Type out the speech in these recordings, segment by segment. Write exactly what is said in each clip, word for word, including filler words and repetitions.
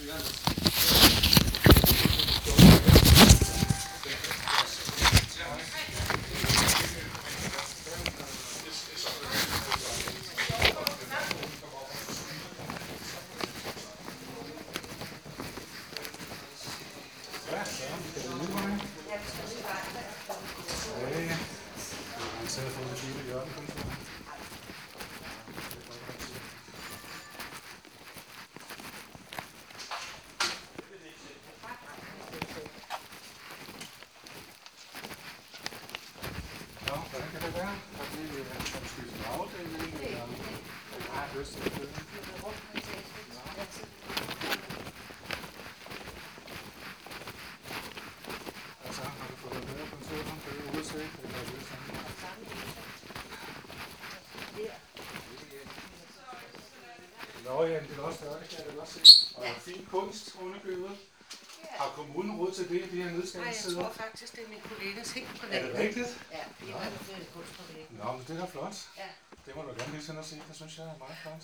Nå ja, det er også større, det kan jeg da godt se. Og fin kunst underbygget. Har kommunen råd til det, de her nedskæringssider? Nej, jeg tror faktisk, det er min kollegas helt privat. Er det rigtigt? Ja, det er noget kunst på væggen. Nå, men det er da flot. Ja. Det må du gerne lige sende og se, det synes jeg er meget flot.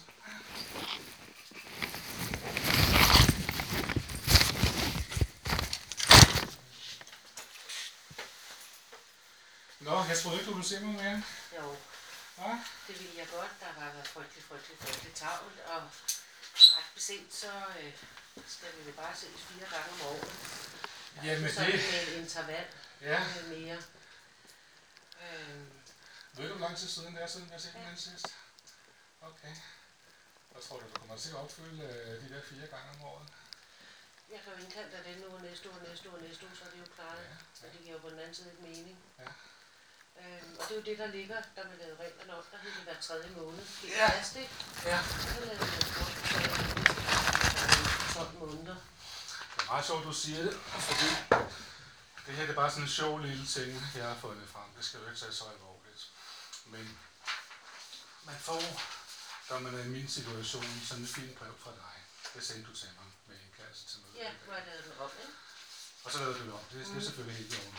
Nå, jeg troede ikke, du ville se mig mere. Jo, Hva? det ville jeg godt. Der har været frygtelig, frygtelig, frygtelig travlt, og ret beset, så øh, skal vi det bare ses fire gange om året. Jamen så det... med et interval Ja. mere. Øhm, Ved du, hvor lang tid siden det er, siden vi har set den sidst? Okay. Hvad tror du, du kommer til at opfylde øh, de der fire gange om året? jeg kan jo indkalde dig den uge, næste uge, næste uge, næste uge, så er det jo klaret. Ja, Så det giver jo på den anden side ikke mening. Ja. Øhm, og det er jo det, der ligger, der vi lavede reglerne op, der hed det hver tredje måned. Det er Ja. fast, ikke? Ja. Så lavede vi det op, så tolv måneder. Det er meget sjovt, du siger det, fordi det her det er bare sådan en sjov lille ting, jeg har fundet frem. Det skal jo ikke tage så alvorligt. Men man får, når man er i min situation, sådan en fin brev fra dig. Det sendte du til mig med en klasse til møde. Ja, hvor jeg lavede den op, ikke? Og så lavede du det op. Det, det er selvfølgelig helt i orden.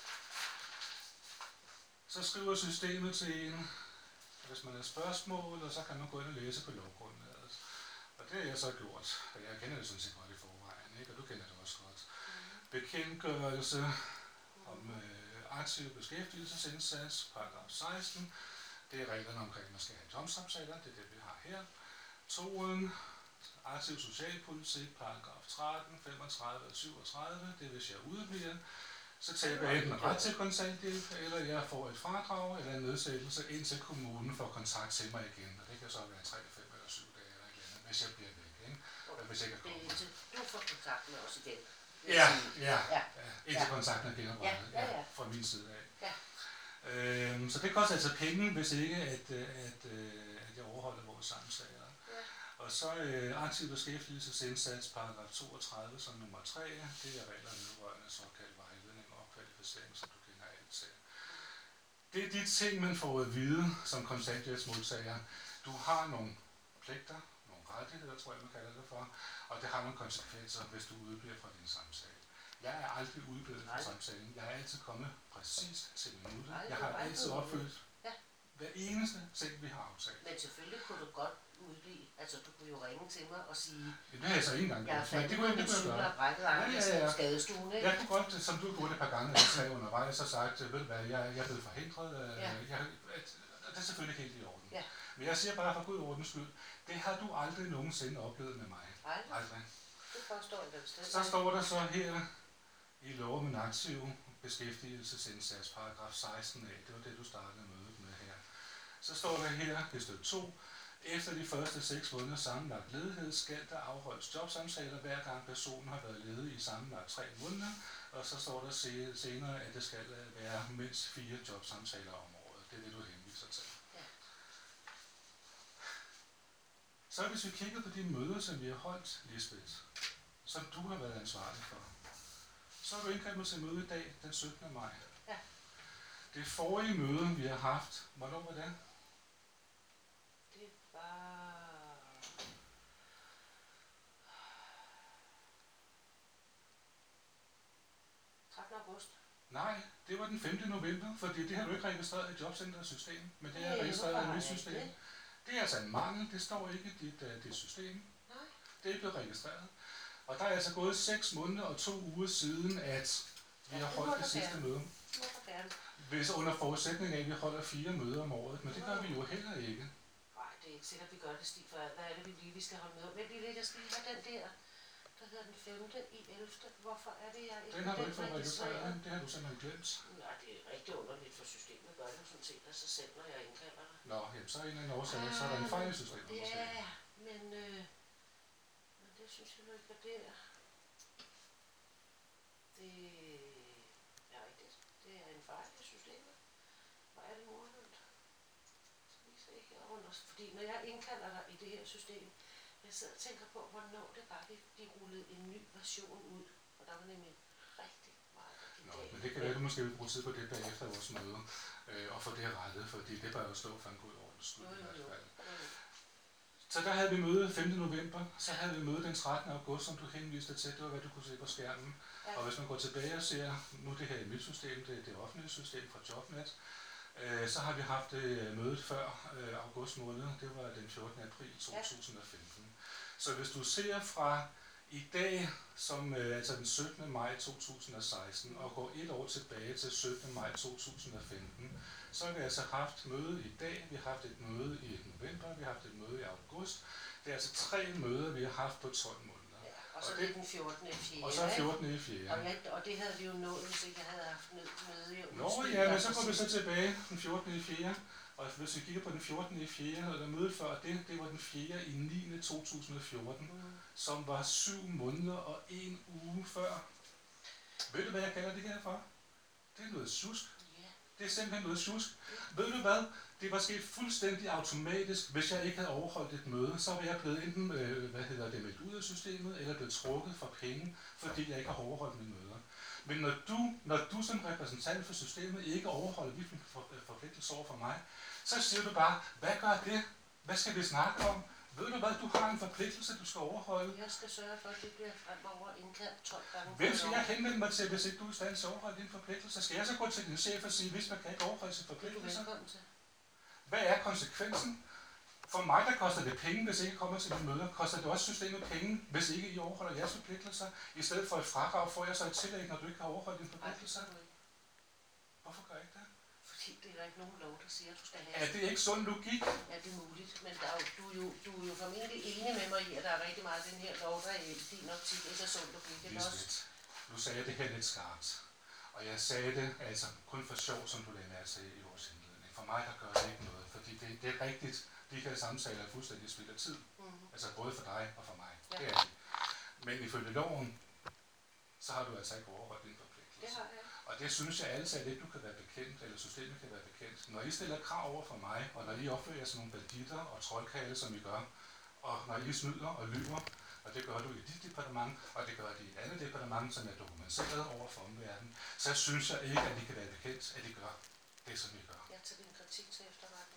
Så skriver systemet til en, hvis man har spørgsmål, og så kan man gå ind og læse på lovgrundlaget. Og det har jeg så gjort, og jeg kender det sådan set godt i forvejen, ikke? Og du kender det også godt. Bekendtgørelse om øh, aktiv beskæftigelsesindsats, paragraf seksten. Det er reglerne omkring, at man skal have jobsamtaler, det er det, vi har her. Toen, aktiv socialpolitik, paragraf tretten, femogtredive og syvogtredive, det er hvis jeg udebliver. Så taber jeg enten ret til kontanthjælp, eller jeg får et fradrag eller en nedsættelse, indtil kommunen får kontakt til mig igen. Og det kan så være tre, fem eller syv dage eller et eller andet, hvis jeg bliver væk, ikke? Eller hvis jeg ikke Det er kommer. indtil du får kontakt med os igen. Ja, ja, Ja. ja. Indtil kontakten er genoprettet, Ja, ja, ja. fra min side af. Ja. Øhm, så det koster altså penge, hvis ikke at, at, at, at jeg overholder vores samtaler. Ja. Og så øh, aktiv beskæftigelsesindsats, paragraf toogtredive som nummer tre, det er reglerne vedrørende såkaldt vejledning og opkvalificering, som du kender alt til. Det er de ting, man får at vide som kontanthjælpsmodtager. Du har nogle pligter, nogle rettigheder, tror jeg, man kalder det for, og det har nogle konsekvenser, hvis du udebliver fra din samtale. Jeg er aldrig udeblevet fra samtalen. Jeg er altid kommet præcis til minuttet. Jeg har altid opfyldt ja. hver eneste ting, vi har aftalt. Men selvfølgelig kunne du godt udblive. Altså, du kunne jo ringe til mig og sige, ja, det har jeg så ikke engang jeg gjort. har Men det kunne jeg ikke gøre. Jeg har brækket armen ja, ja, ja. i skadestuen, ikke? Jeg kunne godt, som du har gjort et par gange, at jeg undervejs og sagt, ved du hvad, jeg, jeg er blevet forhindret. Ja. Jeg, det er selvfølgelig helt i orden. Ja. Men jeg siger bare for god ordens skyld, det har du aldrig nogensinde oplevet med mig. Aldrig. aldrig. Det forstår jeg vel. Så står der så her i lov om en aktiv beskæftigelsesindsats, paragraf seksten a, det var det, du startede mødet med her. Så står der her i stykke to, efter de første seks måneder sammenlagt ledighed, skal der afholdes jobsamtaler, hver gang personen har været ledig i sammenlagt tre måneder, og så står der senere, at det skal være mindst fire jobsamtaler om året. Det er det, du henviser til. Ja. Så hvis vi kigger på de møder, som vi har holdt, Lisbeth, som du har været ansvarlig for, så har du indkaldt mig til møde i dag, den syttende maj. Ja. Det forrige møde, vi har haft, hvornår var det? Det var... trettende august. Nej, det var den femte november, fordi det har du ikke registreret i jobcenterets system, men det er Nej, registreret i hvorfor mit har jeg system. det? Det er altså en mangel, det står ikke i dit, uh, dit system. Nej. Det er ikke blevet registreret. Og der er altså gået seks måneder og to uger siden, at vi har holdt det sidste møde. Hvis under forudsætning af, at vi holder fire møder om året, men det gør vi jo heller ikke. Nej, det er ikke sikkert, at vi gør det, Stig, for hvad er det, vi lige vi skal holde med? Vent lige lidt, jeg skal lige have den der, der hedder den femte i ellevte. Hvorfor er det, jeg ikke Den har du ikke fået registreret, det har du simpelthen glemt. Nej, det er rigtig underligt, for systemet gør det sådan set af sig selv, når jeg indkalder dig. Nå, jamen, så er en eller anden årsag, så er der en fejl i systemet. Ja, men, øh, men det synes jeg nu ikke var der. Det er rigtigt. Det er en fejl i systemet. Hvor er det morgenlønt? Så vi se herunder. Fordi når jeg indkalder dig i det her system, jeg sidder og tænker på, hvornår det var, de, de rullede en ny version ud. Og der var nemlig rigtig meget i Nå, dag. men det kan være, at du måske vil bruge tid på det bagefter vores møde, øh, og få det rettet, fordi det bør jo stå for en god ordens skyld i hvert fald. Så der havde vi møde femte november, så havde vi møde den trettende august, som du henviste til, det var hvad du kunne se på skærmen. Ja. Og hvis man går tilbage og ser, nu det her er mit system, det er det offentlige system fra Jobnet, øh, så har vi haft øh, mødet før øh, august måned, det var den fjortende april to tusind og femten. Ja. Så hvis du ser fra i dag, som øh, altså den syttende maj to tusind og seksten, og går et år tilbage til syttende maj to tusind og femten, så har vi altså haft møde i dag, vi har haft et møde i november, vi har haft et møde i august. Det er altså tre møder, vi har haft på tolv måneder. Ja, og så og det, den fjortende fjerde. Og så fjortende fjerde. Og, ja, og det havde vi jo nået, hvis ikke jeg havde haft møde i Nå ja, men så går vi så tilbage den fjortende fjerde. Og hvis vi kigger på den fjortende fjerde, og der mødet før det, det var den fjerde i niende to tusind og fjorten, mm. som var syv måneder og en uge før. Ved du, hvad jeg kalder det her for? Det er noget sjusk. Yeah. Det er simpelthen noget sjusk. Yeah. Ved du hvad? Det var sket fuldstændig automatisk. Hvis jeg ikke havde overholdt et møde, så var jeg blevet enten øh, hvad hedder det, meldt ud af systemet, eller blevet trukket for penge, fordi jeg ikke har overholdt mine møder. Men når du, når du som repræsentant for systemet ikke overholder de forpligtelser over for mig, så siger du bare, hvad gør det? Hvad skal vi snakke om? Ved du hvad, du har en forpligtelse, du skal overholde. Jeg skal sørge for, at det bliver fremover indkaldt tolv gange. Hvem skal jeg henvende mig til, hvis ikke du er i stand til at overholde din forpligtelse? Skal jeg så gå til din chef og sige, hvis man kan ikke overholde sin forpligtelse? Til. Hvad er konsekvensen? For mig, der koster det penge, hvis ikke jeg kommer til mine møder. Koster det også systemet penge, hvis ikke I overholder jeres forpligtelser? I stedet for et fradrag får jeg så et tillæg, når du ikke har overholdt din forpligtelse? Hvorfor gør jeg ikke det? Fordi det er der ikke nogen lov, der siger, at du skal have. Er det ikke sund logik? Ja, det er muligt, men der er jo, du, er jo, du er jo formentlig enig med mig i, at der er rigtig meget af den her lov, der er i din optik ikke er sund logik. Lisbeth, du sagde det her lidt skarpt. Og jeg sagde det altså kun for sjov, som du lagde mærke til i vores indledning. For mig, der gør det ikke noget, fordi det, det er rigtigt. De her samtaler er fuldstændig spild af tid. Mm-hmm. Altså både for dig og for mig. Ja. Det er det. Men ifølge loven, så har du altså ikke overholdt din forpligtelse. Det har jeg. Og det synes jeg altid, at ikke du kan være bekendt, eller systemet kan være bekendt. Når I stiller krav over for mig, og når I opfører jer som nogle banditter og troldkale, som I gør, og når I snyder og lyver, og det gør du i dit departement, og det gør de i et andet departement, som er dokumenteret over for omverdenen, så synes jeg ikke, at I kan være bekendt, at I gør det, som I gør. Jeg tager din kritik til efterretning.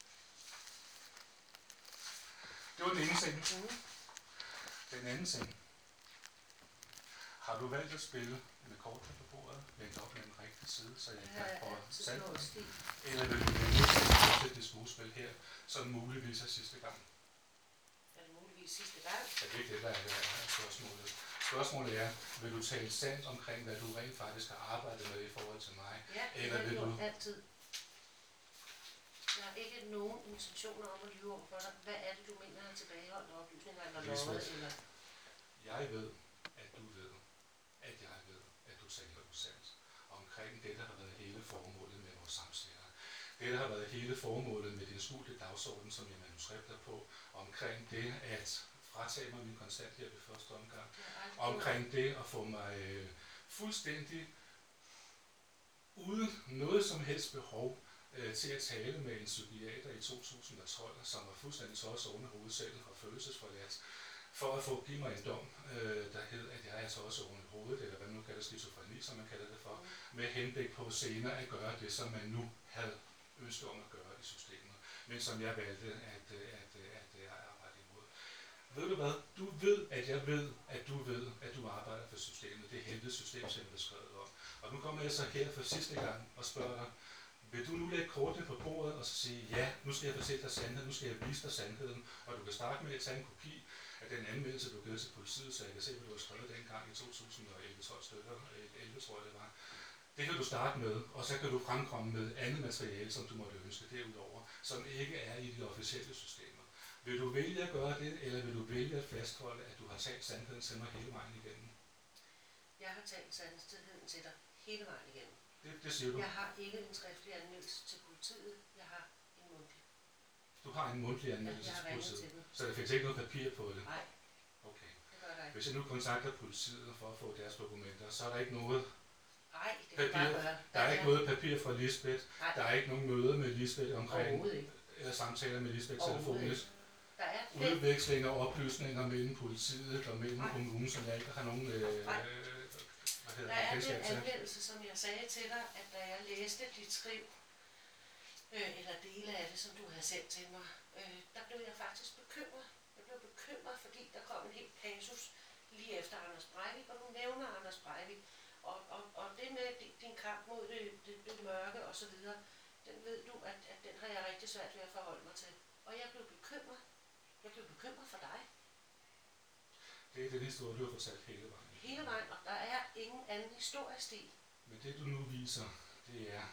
Det var den ene ting. Mm. Den anden ting. Har du valgt at spille med kortene på bordet, vendt op med den rigtige side, så jeg kan prøve at sætte den? Eller vil du vælge det skuespil her, som muligvis er sidste gang? Er det muligvis sidste gang? Ja, det er ikke det, der er det her spørgsmålet. Spørgsmålet er, vil du tale sandt omkring, hvad du rent faktisk har arbejdet med i forhold til mig? Ja, det eller vil du altid. Jeg har ikke nogen intentioner om at lyve over for dig. Hvad er det, du mener er tilbageholdende oplysninger eller lovet? Eller? Jeg ved, at du ved, at jeg ved, at du taler usandt omkring det, der har været hele formålet med vores samtaler. Det, der har været hele formålet med din skjulte dagsorden, som jeg manuskripter på, omkring det at fratage mig min konstant her ved første omgang, omkring det at få mig øh, fuldstændig uden noget som helst behov øh, til at tale med en psykiater i to tusind og tolv, som var fuldstændig tosset oven i hovedet selv og følelsesforladt, for at få give mig en dom, øh, der hed, at jeg er tosset oven i hovedet, eller hvad man nu kalder skizofreni, som man kalder det for, med henblik på senere at gøre det, som man nu havde ønsket om at gøre i systemet, men som jeg valgte at, at, at, at arbejde imod. Ved du hvad? Du ved, at jeg ved, at du ved, at du arbejder for systemet. Det er helvedes system, som jeg har beskrevet om. Og nu kommer jeg så her for sidste gang og spørger dig, vil du nu lægge kortene på bordet og så sige, ja, nu skal jeg fortælle dig sandheden, nu skal jeg vise dig sandheden, og du kan starte med at tage en kopi af den anmeldelse, du givet til politiet, så jeg kan se, hvad du har skrevet dengang i to tusind og elleve tolv stykker, elleve tror jeg det var. Det kan du starte med, og så kan du fremkomme med andet materiale, som du måtte ønske derudover, som ikke er i de officielle systemer. Vil du vælge at gøre det, eller vil du vælge at fastholde, at du har talt sandheden til mig hele vejen igennem? Jeg har talt sandheden til dig hele vejen igennem. Det, det siger du? Jeg har ikke en skriftlig anmeldelse til politiet, jeg har en mundtlig. Du har en mundtlig anmeldelse ja, til politiet? Til så der findes ikke noget papir på det? Nej, okay. Det gør der ikke. Hvis jeg nu kontakter politiet for at få deres dokumenter, så er der ikke noget Nej, det papir. kan bare gøre. Der, der er ikke noget papir fra Lisbeth. Nej. Der er ikke nogen møde med Lisbeth omkring, ikke. eller samtaler med Lisbeth telefonisk. Der er udveksling af oplysninger mellem politiet og mellem Nej. kommunen, som jeg ikke har nogen øh, hvad hedder, der er kendskab den anmeldelse, som jeg sagde til dig, at da jeg læste dit skriv, øh, eller dele af det, som du havde sendt til mig, øh, der blev jeg faktisk bekymret. Jeg blev bekymret, fordi der kom en helt passus lige efter Anders Breivik, og du nævner Anders Breivik. Og, og, og det med din kamp mod det, det, det mørke og så videre, den ved du, at, at den har jeg rigtig svært ved at forholde mig til. Og jeg blev bekymret. Jeg blev bekymret for dig. Det er den historie, du har fortalt hele vejen. Hele vejen, og der er ingen anden historiestil. Men det du nu viser, det er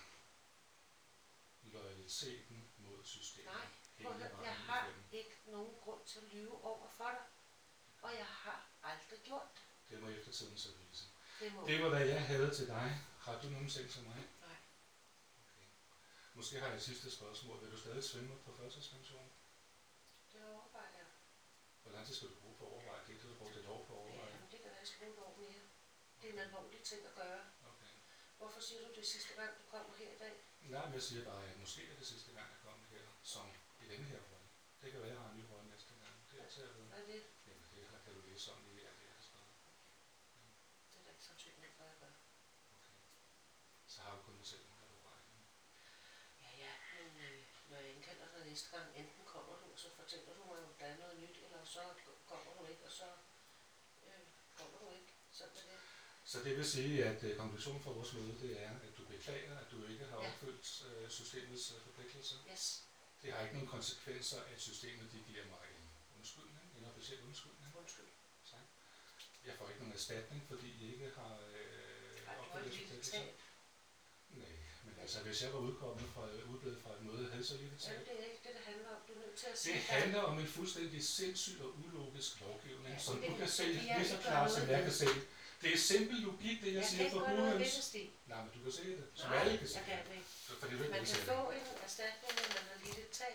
loyaliteten mod systemet. Nej, prøv at jeg har ikke nogen grund til at lyve over for dig. Og jeg har aldrig gjort det. Det må eftertiden så vise. Det, må. Det var, hvad jeg havde til dig. Har du nogen ting til mig? Nej. Okay. Måske har jeg et sidste spørgsmål. Vil du stadig svømme på førtidspension? Det overvejer jeg. Hvor lang tid skal du bruge på at overveje det? Kan du bruge et år på at overveje? Ja, men det kan være, jeg skal bruge et år mere. Det er en alvorlig ting at gøre. Okay. Hvorfor siger du det sidste gang, du kommer her i dag? Nej, men jeg siger bare, at måske er det sidste gang, jeg kommer her, som i denne her rolle. Det kan være, at jeg har en ny rolle næste gang. Det er til at vide. Hvad er det? Jamen, det her kan du læse om i alt det, jeg har skrevet. Okay. Det er da ikke sandsynligt, hvad jeg gør. Okay. Så har du kun dig selv, når du regner. Ja, ja, men øh, når jeg indkalder dig næste gang, enten kommer du, og så fortæller du mig, at der er noget nyt, eller så kommer du ikke, og så øh, kommer du ikke. Sådan er det. Så det vil sige, at øh, konklusionen for vores møde, det er, at du beklager, at du ikke har ja. opfyldt øh, systemets øh, forpligtelser. Yes. Det har ikke nogen konsekvenser, at systemet de giver mig en undskyldning, en officiel undskyldning. Undskyld. Så. Jeg får ikke nogen erstatning, fordi I ikke har øh, opfyldt forpligtelser. Nej, men altså hvis jeg var udkommet fra, udblevet fra et møde, havde så lige det tab. Ja, det er ikke det, det handler om. Du er nødt til at sige, det handler om en fuldstændig sindssyg og ulogisk lovgivning, ja, som det, du kan se lige så klart, klart, som jeg kan se. Det er simpel logik, det jeg, jeg siger for Gudhøns. Nej, men du kan se det, som Nej, alle kan se jeg kan det. Fordi du man kan se få en erstatning, når man har lidt et tab.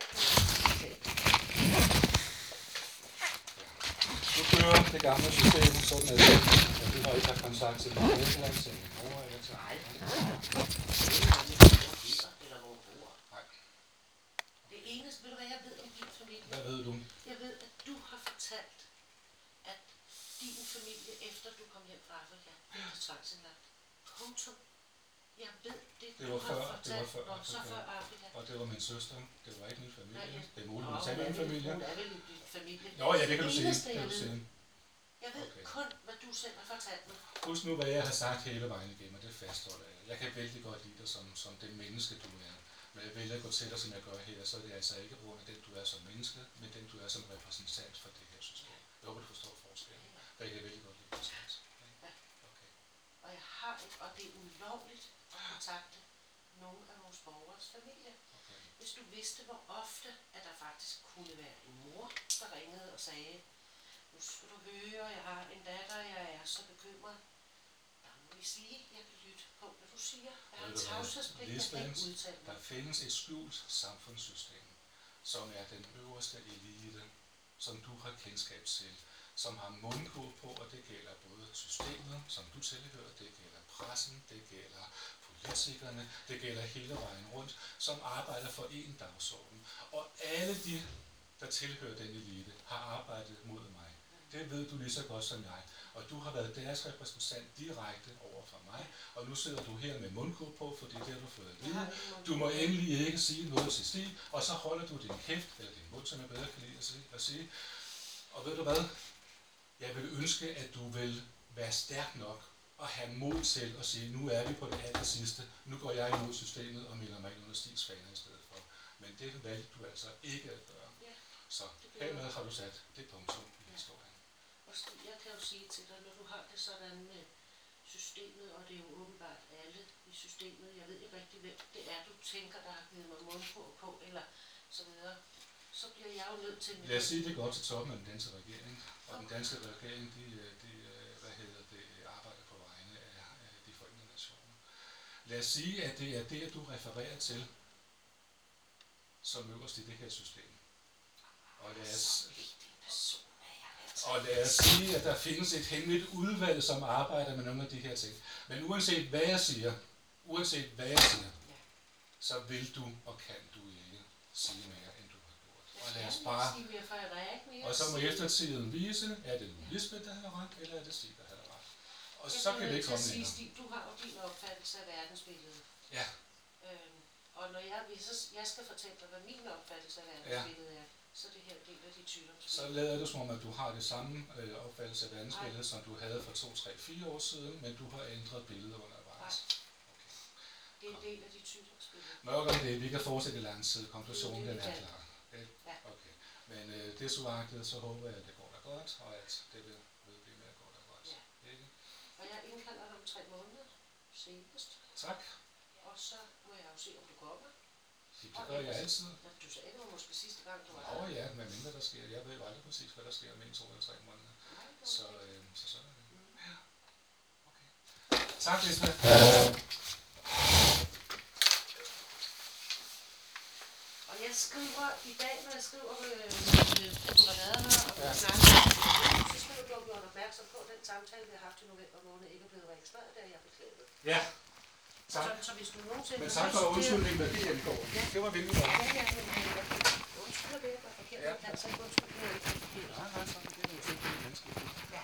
Du kører det gamle system, sådan at, at du har ikke haft kontakt til min forældre, til min mor eller til Nej, Nej. Det eneste, ved du hvad jeg ved om din familie? Hvad ved du? Jeg ved, at du har fortalt, at din familie, efter du kom hjem fra Afrika, blev tvangsindlagt. Punktum. Jeg ved det, det du var har før, fortalt. Det var før, Nå, så før Afrika. Og det var min søster. Det var ikke min familie. Nej, ja. Det er muligt, at tage min familie. Hun er vel i din familie. Nå ja, det kan du sige. Eneste, Det kan jeg du ved. sige. Jeg ved Okay. kun, hvad du selv har fortalt mig. Husk nu, hvad jeg har sagt hele vejen igennem, og det fastholder jeg. Jeg kan vældig godt lide dig som, som det menneske, du er. Men jeg vælger at gå til dig, som jeg gør her, så er det altså ikke på grund af den, du er som menneske, men den, du er som repræsentant for det her system. Jeg håber, du forstår forskellen. For jeg kan vældig godt lide dig. Ja. Okay. Og jeg har ikke, og det er ulovligt at kontakte nogle af vores borgers familie. Okay. Hvis du vidste, hvor ofte, at der faktisk kunne være en mor, der ringede og sagde, nu skal du høre, jeg har en datter, jeg er så bekymret. Der må vi sige, jeg kan lytte på, hvad du siger. Jeg har tavshedspligt, jeg kan ikke udtale mig. Der findes et skjult samfundssystem, som er den øverste elite, som du har kendskab til, som har mundkur på, og det gælder både systemet, som du tilhører, det gælder pressen, det gælder politikerne, det gælder hele vejen rundt, som arbejder for én dagsorden. Og alle de, der tilhører den elite, har arbejdet mod mig. Det ved du lige så godt som jeg. Og du har været deres repræsentant direkte over for mig. Og nu sidder du her med mundkur på, fordi det har du fået at vide. Du må endelig ikke sige noget til Stig, og så holder du din kæft, eller din mund, som jeg bedre kan lide at sige. At sige. Og ved du hvad? Jeg vil ønske, at du vil være stærk nok og have mod til at sige, nu er vi på det aller sidste. Nu går jeg imod systemet og melder mig ind under Stigs faner i stedet for. Men det valgte du altså ikke at gøre. Så hermed har du sat det punktum i historien. Og Stig, jeg kan jo sige til dig, når du har det sådan med systemet, og det er jo åbenbart alle i systemet, jeg ved ikke rigtig, hvem det er, du tænker, der har givet mig mundkurv på, eller så videre, så bliver jeg jo nødt til... Lad os sige, det går til toppen af den danske regering, og den danske regering, de, de hvad hedder det, arbejder på vegne af, af de forenede nationer. Lad os sige, at det er det, du refererer til, som øverst i det her system. Og lad os, og lad os sige, at der findes et hemmeligt udvalg, som arbejder med nogle af de her ting. Men uanset hvad jeg siger, uanset hvad jeg siger, så vil du og kan du ikke sige mere, end du har gjort. Og lad os bare... Og så må eftertiden vise, er det Lisbeth, der har ret, eller er det Stig, der har ret. Og så kan det ikke komme længere. Stig, du har jo din opfattelse af verdensbilledet. Ja. Øhm, og når jeg, hvis jeg skal fortælle dig, hvad min opfattelse af verdensbilledet er, så er det her del af dit sygdomsbillede. Så lader det som om, at du har det samme øh, opfattelse af verdensbilledet, som du havde for to, tre, fire år siden, men du har ændret billedet undervejs. Okay. Det er en del af dit sygdomsbillede. Nok om det, vi kan fortsætte i lang tid. Konklusionen den er klar. Okay. Ja. Okay. Men øh, det suagtet, så håber jeg, at det går da godt, og at det vil vedblive med at gå da godt. Ja. Ikke? Og jeg indkalder dig om tre måneder senest. Tak. Og så må jeg jo se, om du kommer. Det gør jeg altid. Du sagde, det var måske sidste gang, du var her. Nå der. ja, med mindre der sker. Jeg ved jo aldrig præcis, hvad der sker om en, to eller tre måneder. Nej, så, øh, så sådan er det. Mm. Ja. Okay. Tak, Lisbeth. Og jeg skriver i dag, når jeg skriver, øh, at du har været her, og du har snakket, så skriver du, at du har opmærksom på, at den samtale, vi har haft i november måned, ikke er blevet registreret, der jeg beklaget. Ja. Tak. Så, så hvis du nogensinde... Men tak for undskyldningen, hvad det angår. Ja. Det var venligt. Ja, ja, men undskyld, det er forkert. Jeg kan altså ikke undskylde, det er ikke forkert. Nej, nej, så det er jo selvfølgelig menneskeligt. Ja.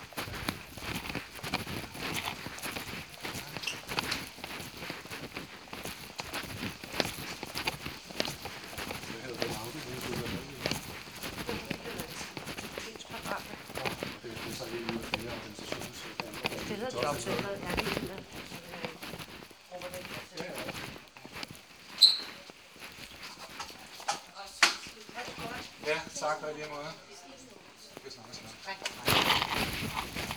Det havde været aften, det skulle være med. Det er så helt ud af flere organisations... Det hedder de opsætter, ja, det er det. Ja, tak for det, måde. Vi snakkes snart. Rigtig meget.